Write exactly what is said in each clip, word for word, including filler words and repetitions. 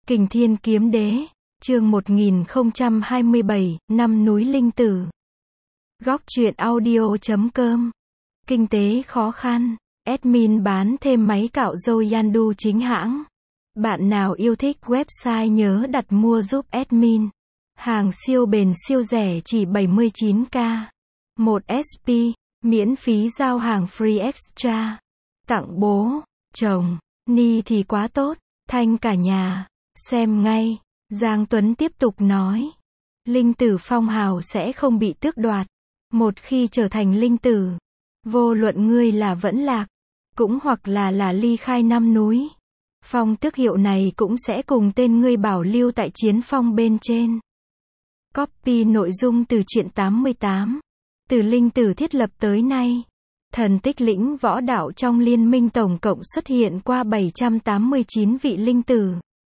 Kình Thiên Kiếm Đế, chương một nghìn không trăm hai mươi bảy, năm núi linh tử. Góc truyện audio chấm com. Kinh tế khó khăn, admin bán thêm máy cạo râu Yandu chính hãng. Bạn nào yêu thích website nhớ đặt mua giúp admin. Hàng siêu bền siêu rẻ chỉ bảy mươi chín k. một ét pê, miễn phí giao hàng free extra. Tặng bố, chồng, ni thì quá tốt, thanh cả nhà. Xem ngay, Giang Tuấn tiếp tục nói. Linh tử phong hào sẽ không bị tước đoạt. Một khi trở thành linh tử, vô luận ngươi là vẫn lạc, cũng hoặc là là ly khai năm núi, phong tước hiệu này cũng sẽ cùng tên ngươi bảo lưu tại chiến phong bên trên. Copy nội dung từ truyện tám mươi tám. Từ linh tử thiết lập tới nay, thần tích lĩnh võ đạo trong liên minh tổng cộng xuất hiện qua bảy trăm tám mươi chín vị linh tử.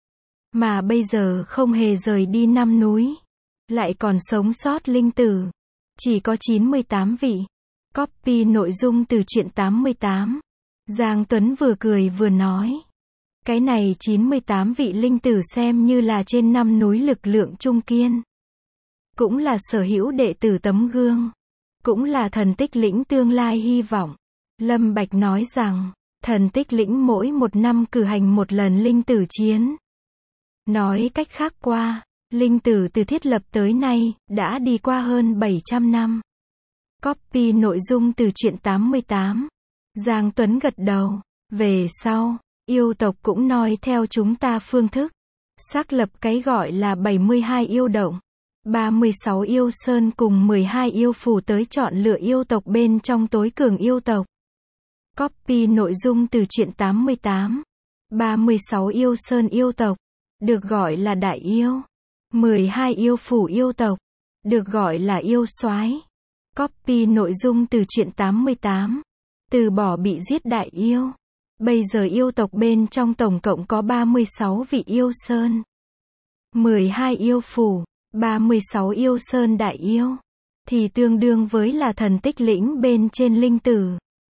Mà bây giờ không hề rời đi năm núi, lại còn sống sót linh tử, chỉ có chín mươi tám vị. Copy nội dung từ truyện tám mươi tám. Giang Tuấn vừa cười vừa nói. Cái này chín mươi tám vị linh tử xem như là trên năm núi lực lượng trung kiên. Cũng là sở hữu đệ tử tấm gương. Cũng là thần tích lĩnh tương lai hy vọng. Lâm Bạch nói rằng, thần tích lĩnh mỗi một năm cử hành một lần linh tử chiến. Nói cách khác qua, linh tử từ thiết lập tới nay, đã đi qua hơn bảy trăm năm. Copy nội dung từ truyện tám mươi tám. Giang Tuấn gật đầu. Về sau, yêu tộc cũng noi theo chúng ta phương thức. Xác lập cái gọi là bảy mươi hai yêu động. ba mươi sáu yêu sơn cùng mười hai yêu phủ tới chọn lựa yêu tộc bên trong tối cường yêu tộc. Copy nội dung từ truyện tám mươi tám. ba mươi sáu yêu sơn yêu tộc, được gọi là đại yêu. mười hai yêu phủ yêu tộc, được gọi là yêu soái. Copy nội dung từ truyện tám mươi tám. Từ bỏ bị giết đại yêu. Bây giờ yêu tộc bên trong tổng cộng có ba mươi sáu vị yêu sơn. mười hai yêu phủ, ba mươi sáu yêu sơn đại yêu. Thì tương đương với là thần tích lĩnh bên trên linh tử.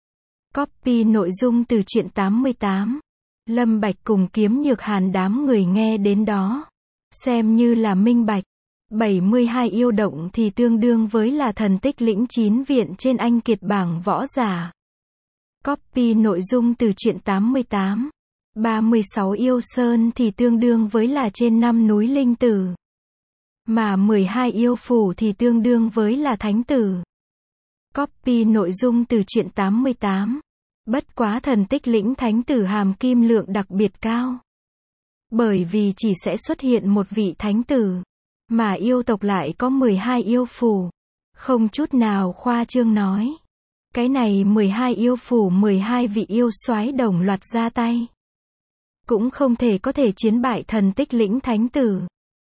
Copy nội dung từ truyện tám mươi tám. Lâm Bạch cùng Kiếm Nhược Hàn đám người nghe đến đó, xem như là minh bạch. bảy mươi hai yêu động thì tương đương với là thần tích lĩnh chín viện trên anh kiệt bảng võ giả. Copy nội dung từ truyện tám mươi tám. ba mươi sáu yêu sơn thì tương đương với là trên năm núi linh tử. Mà mười hai yêu phủ thì tương đương với là thánh tử. Copy nội dung từ truyện tám mươi tám. Bất quá thần tích lĩnh thánh tử hàm kim lượng đặc biệt cao. Bởi vì chỉ sẽ xuất hiện một vị thánh tử, mà yêu tộc lại có mười hai yêu phủ. Không chút nào khoa trương nói. Cái này mười hai yêu phủ mười hai vị yêu soái đồng loạt ra tay, cũng không thể có thể chiến bại thần tích lĩnh thánh tử.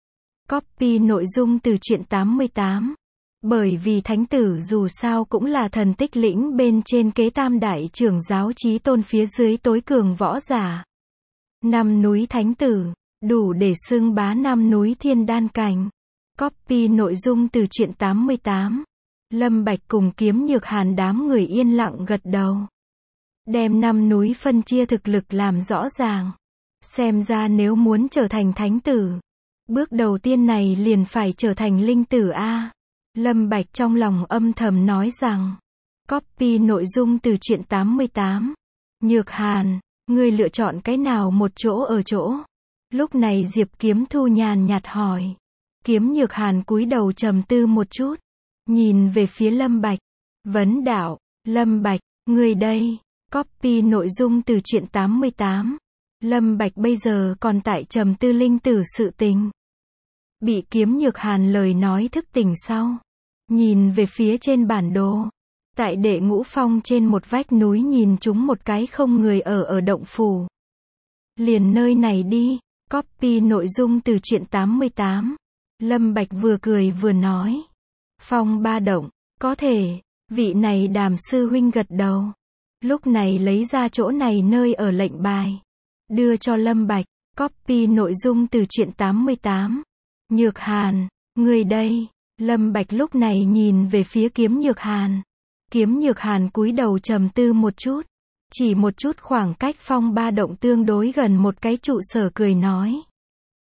Copy nội dung từ truyện tám mươi tám. Bởi vì thánh tử dù sao cũng là thần tích lĩnh bên trên kế tam đại trưởng giáo chí tôn phía dưới tối cường võ giả. Năm núi thánh tử, đủ để xưng bá năm núi thiên đan cảnh. Copy nội dung từ truyện tám mươi tám. Lâm Bạch cùng Kiếm Nhược Hàn đám người yên lặng gật đầu. Đem năm núi phân chia thực lực làm rõ ràng. Xem ra nếu muốn trở thành thánh tử, bước đầu tiên này liền phải trở thành linh tử A. Lâm Bạch trong lòng âm thầm nói rằng. Copy nội dung từ truyện tám mươi tám. Nhược Hàn, ngươi lựa chọn cái nào một chỗ ở chỗ? Lúc này Diệp Kiếm Thu nhàn nhạt hỏi. Kiếm Nhược Hàn cúi đầu trầm tư một chút, nhìn về phía Lâm Bạch, vấn đạo, Lâm Bạch, ngươi đây. Copy nội dung từ truyện tám mươi tám. Lâm Bạch bây giờ còn tại trầm tư linh tử sự tình. Bị Kiếm Nhược Hàn lời nói thức tỉnh sau, nhìn về phía trên bản đồ, tại đệ ngũ phong trên một vách núi nhìn chúng một cái không người ở ở động phủ. Liền nơi này đi. Copy nội dung từ truyện tám mươi tám. Lâm Bạch vừa cười vừa nói. Phong ba động, có thể. Vị này Đàm sư huynh gật đầu. Lúc này lấy ra chỗ này nơi ở lệnh bài, đưa cho Lâm Bạch. Copy nội dung từ truyện tám mươi tám. Nhược Hàn, người đây. Lâm Bạch lúc này nhìn về phía Kiếm Nhược Hàn. Kiếm Nhược Hàn cúi đầu trầm tư một chút, chỉ một chút khoảng cách phong ba động tương đối gần một cái trụ sở cười nói.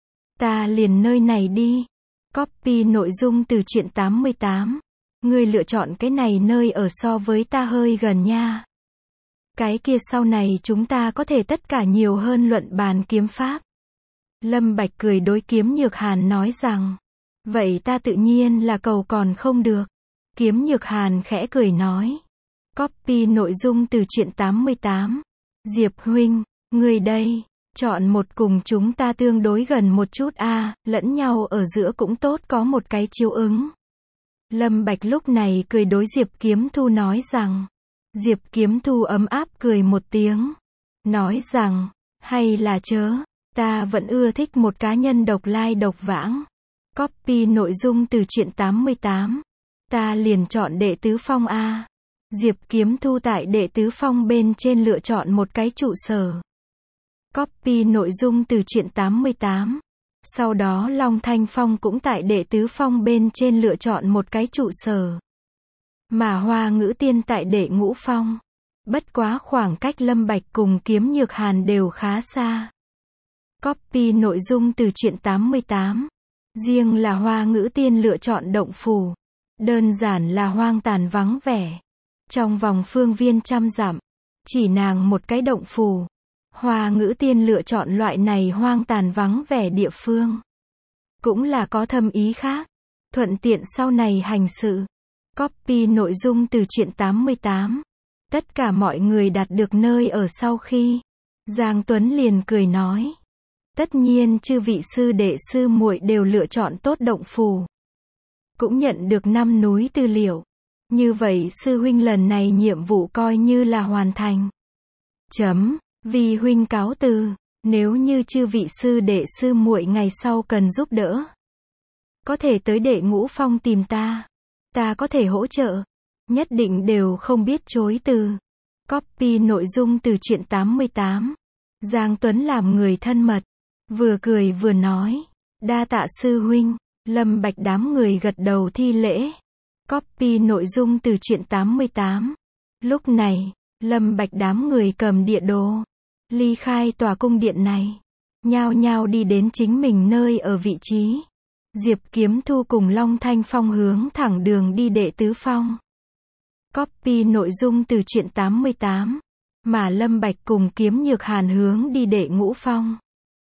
Ta liền nơi này đi. Copy nội dung từ truyện tám mươi tám. Ngươi lựa chọn cái này nơi ở so với ta hơi gần nha. Cái kia sau này chúng ta có thể tất cả nhiều hơn luận bàn kiếm pháp. Lâm Bạch cười đối Kiếm Nhược Hàn nói rằng. Vậy ta tự nhiên là cầu còn không được. Kiếm Nhược Hàn khẽ cười nói. Copy nội dung từ truyện tám mươi tám. Diệp huynh, ngươi đây, chọn một cùng chúng ta tương đối gần một chút a, à, lẫn nhau ở giữa cũng tốt có một cái chiếu ứng. Lâm Bạch lúc này cười đối Diệp Kiếm Thu nói rằng. Diệp Kiếm Thu ấm áp cười một tiếng. Nói rằng, hay là chớ, ta vẫn ưa thích một cá nhân độc lai độc vãng. Copy nội dung từ truyện tám mươi tám. Ta liền chọn đệ tứ phong A. Diệp Kiếm Thu tại đệ tứ phong bên trên lựa chọn một cái trụ sở. Copy nội dung từ truyện tám mươi tám. Sau đó Long Thanh Phong cũng tại đệ tứ phong bên trên lựa chọn một cái trụ sở. Mà Hoa Ngữ Tiên tại đệ ngũ phong. Bất quá khoảng cách Lâm Bạch cùng Kiếm Nhược Hàn đều khá xa. Copy nội dung từ truyện tám mươi tám. Riêng là Hoa Ngữ Tiên lựa chọn động phủ. Đơn giản là hoang tàn vắng vẻ. Trong vòng phương viên trăm dặm, chỉ nàng một cái động phủ. Hoa Ngữ Tiên lựa chọn loại này hoang tàn vắng vẻ địa phương. Cũng là có thâm ý khác. Thuận tiện sau này hành sự. Copy nội dung từ truyện tám mươi tám. Tất cả mọi người đạt được nơi ở sau khi. Giang Tuấn liền cười nói. Tất nhiên chư vị sư đệ sư muội đều lựa chọn tốt động phủ. Cũng nhận được năm núi tư liệu. Như vậy sư huynh lần này nhiệm vụ coi như là hoàn thành. Chấm, vì huynh cáo từ, nếu như chư vị sư đệ sư muội ngày sau cần giúp đỡ. Có thể tới đệ ngũ phong tìm ta. Ta có thể hỗ trợ. Nhất định đều không biết chối từ. Copy nội dung từ truyện tám mươi tám. Giang Tuấn làm người thân mật. Vừa cười vừa nói. Đa tạ sư huynh. Lâm Bạch đám người gật đầu thi lễ. Copy nội dung từ truyện tám mươi tám. Lúc này, Lâm Bạch đám người cầm địa đồ. Ly khai tòa cung điện này. Nhao nhao đi đến chính mình nơi ở vị trí. Diệp Kiếm Thu cùng Long Thanh Phong hướng thẳng đường đi đệ tứ phong. Copy nội dung từ truyện tám mươi tám. Mà Lâm Bạch cùng Kiếm Nhược Hàn hướng đi đệ ngũ phong.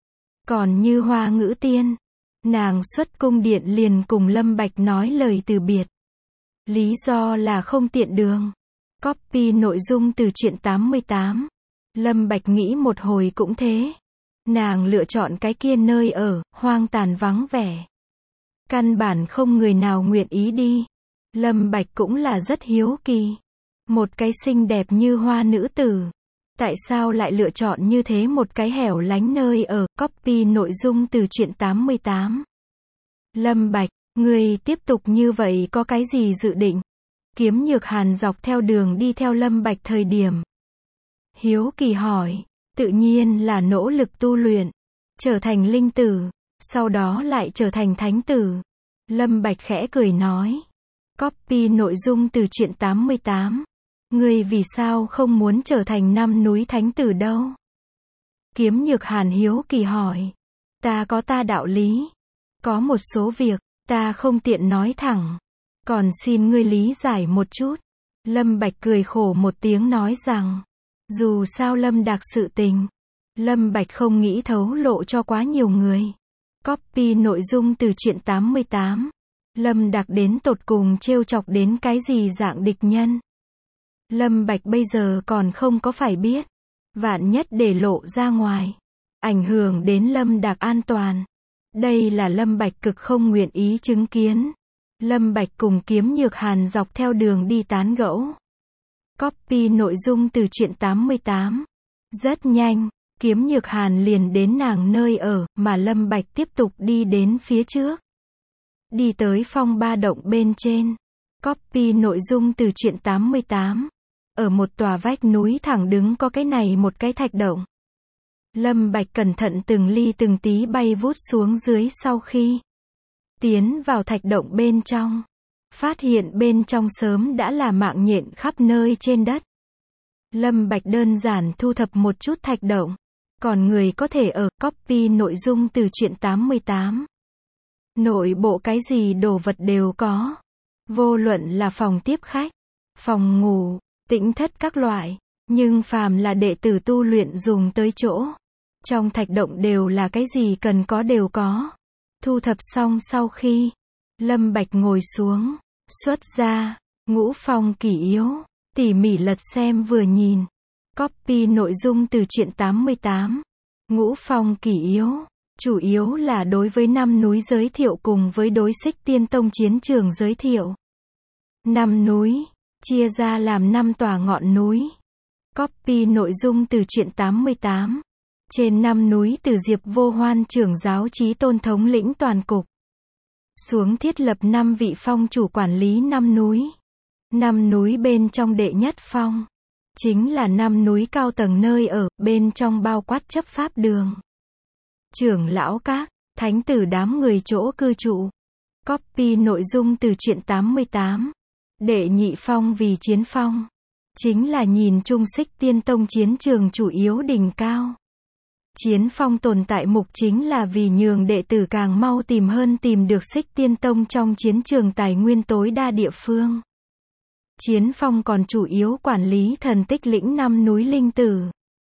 Còn như Hoa Ngữ Tiên, nàng xuất cung điện liền cùng Lâm Bạch nói lời từ biệt. Lý do là không tiện đường. Copy nội dung từ truyện tám mươi tám. Lâm Bạch nghĩ một hồi cũng thế. Nàng lựa chọn cái kia nơi ở, hoang tàn vắng vẻ. Căn bản không người nào nguyện ý đi. Lâm Bạch cũng là rất hiếu kỳ. Một cái xinh đẹp như hoa nữ tử. Tại sao lại lựa chọn như thế một cái hẻo lánh nơi ở? Copy nội dung từ truyện tám mươi tám. Lâm Bạch, người tiếp tục như vậy có cái gì dự định? Kiếm Nhược Hàn dọc theo đường đi theo Lâm Bạch thời điểm. Hiếu kỳ hỏi, tự nhiên là nỗ lực tu luyện, trở thành linh tử, sau đó lại trở thành thánh tử. Lâm Bạch khẽ cười nói. Copy nội dung từ truyện tám mươi tám. Ngươi vì sao không muốn trở thành năm núi thánh tử đâu? Kiếm Nhược Hàn hiếu kỳ hỏi. Ta có ta đạo lý. Có một số việc, ta không tiện nói thẳng. Còn xin ngươi lý giải một chút. Lâm Bạch cười khổ một tiếng nói rằng. Dù sao Lâm Đạc sự tình. Lâm Bạch không nghĩ thấu lộ cho quá nhiều người. Copy nội dung từ truyện tám mươi tám. Lâm Đạc đến tột cùng trêu chọc đến cái gì dạng địch nhân. Lâm Bạch bây giờ còn không có phải biết. Vạn nhất để lộ ra ngoài. Ảnh hưởng đến Lâm Đạc an toàn. Đây là Lâm Bạch cực không nguyện ý chứng kiến. Lâm Bạch cùng Kiếm Nhược Hàn dọc theo đường đi tán gẫu. Copy nội dung từ truyện tám mươi tám. Rất nhanh, Kiếm Nhược Hàn liền đến nàng nơi ở, mà Lâm Bạch tiếp tục đi đến phía trước. Đi tới phong ba động bên trên. Copy nội dung từ truyện tám mươi tám. Ở một tòa vách núi thẳng đứng có cái này một cái thạch động. Lâm Bạch cẩn thận từng ly từng tí bay vút xuống dưới sau khi tiến vào thạch động bên trong. Phát hiện bên trong sớm đã là mạng nhện khắp nơi trên đất. Lâm Bạch đơn giản thu thập một chút thạch động. Còn người có thể ở copy nội dung từ truyện tám mươi tám. Nội bộ cái gì đồ vật đều có. Vô luận là phòng tiếp khách, phòng ngủ, tĩnh thất các loại. Nhưng phàm là đệ tử tu luyện dùng tới chỗ. Trong thạch động đều là cái gì cần có đều có. Thu thập xong sau khi, Lâm Bạch ngồi xuống, xuất ra, Ngũ Phong Kỷ Yếu, tỉ mỉ lật xem vừa nhìn. Copy nội dung từ truyện tám mươi tám. Ngũ Phong Kỷ Yếu, chủ yếu là đối với năm núi giới thiệu cùng với đối Xích Tiên Tông chiến trường giới thiệu. Năm núi, chia ra làm năm tòa ngọn núi. Copy nội dung từ truyện tám mươi tám. Trên năm núi từ Diệp Vô Hoan trưởng giáo chí tôn thống lĩnh toàn cục. Xuống thiết lập năm vị phong chủ quản lý năm núi. Năm núi bên trong đệ nhất phong. Chính là năm núi cao tầng nơi ở, bên trong bao quát chấp pháp đường. Trưởng lão các, thánh tử đám người chỗ cư trụ. Copy nội dung từ truyện tám mươi tám. Đệ nhị phong vì chiến phong. Chính là nhìn chung Xích Tiên Tông chiến trường chủ yếu đỉnh cao. Chiến phong tồn tại mục chính là vì nhường đệ tử càng mau tìm hơn tìm được Xích Tiên Tông trong chiến trường tài nguyên tối đa địa phương. Chiến phong còn chủ yếu quản lý thần tích lĩnh năm núi linh tử.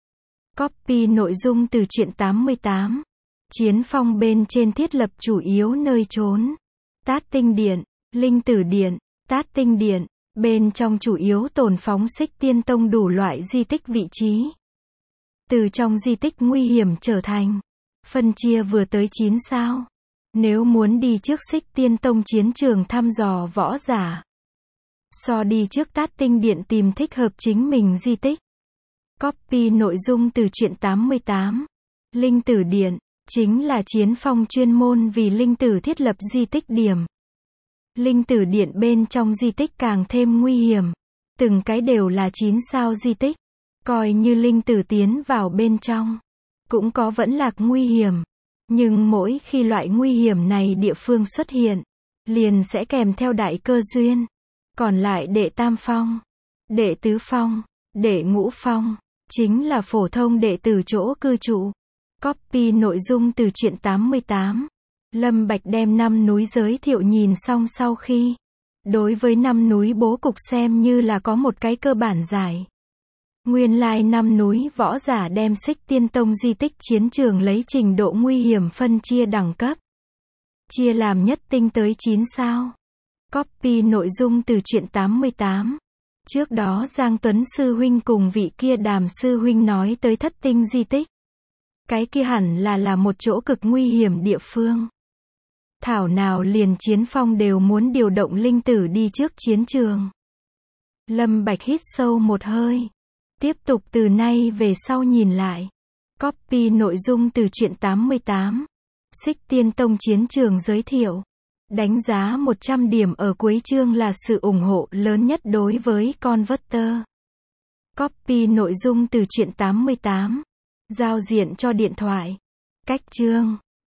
Copy nội dung từ truyện tám mươi tám. Chiến phong bên trên thiết lập chủ yếu nơi trốn. Tát Tinh Điện, Linh Tử Điện, Tát Tinh Điện. Bên trong chủ yếu tồn phóng Xích Tiên Tông đủ loại di tích vị trí. Từ trong di tích nguy hiểm trở thành. Phân chia vừa tới chín sao. Nếu muốn đi trước Xích Tiên Tông chiến trường thăm dò võ giả. So đi trước Tát Tinh Điện tìm thích hợp chính mình di tích. Copy nội dung từ truyện tám mươi tám. Linh Tử Điện, chính là chiến phong chuyên môn vì linh tử thiết lập di tích điểm. Linh Tử Điện bên trong di tích càng thêm nguy hiểm. Từng cái đều là chín sao di tích. Coi như linh tử tiến vào bên trong. Cũng có vẫn lạc nguy hiểm. Nhưng mỗi khi loại nguy hiểm này địa phương xuất hiện. Liền sẽ kèm theo đại cơ duyên. Còn lại đệ tam phong, đệ tứ phong, đệ ngũ phong. Chính là phổ thông đệ tử chỗ cư trụ. Copy nội dung từ truyện tám mươi tám. Lâm Bạch đem năm núi giới thiệu nhìn xong sau khi. Đối với năm núi bố cục xem như là có một cái cơ bản giải. Nguyên lai năm núi võ giả đem Xích Tiên Tông di tích chiến trường lấy trình độ nguy hiểm phân chia đẳng cấp. Chia làm nhất tinh tới chín sao. Copy nội dung từ truyện tám mươi tám. Trước đó Giang Tuấn Sư Huynh cùng vị kia Đàm Sư Huynh nói tới thất tinh di tích. Cái kia hẳn là là một chỗ cực nguy hiểm địa phương. Thảo nào liền chiến phong đều muốn điều động linh tử đi trước chiến trường. Lâm Bạch hít sâu một hơi. Tiếp tục từ nay về sau nhìn lại. Copy nội dung từ truyện tám mươi tám. Xích Tiên Tông chiến trường giới thiệu. Đánh giá một trăm điểm ở cuối chương là sự ủng hộ lớn nhất đối với Converter. Copy nội dung từ truyện tám mươi tám. Giao diện cho điện thoại. Cách chương.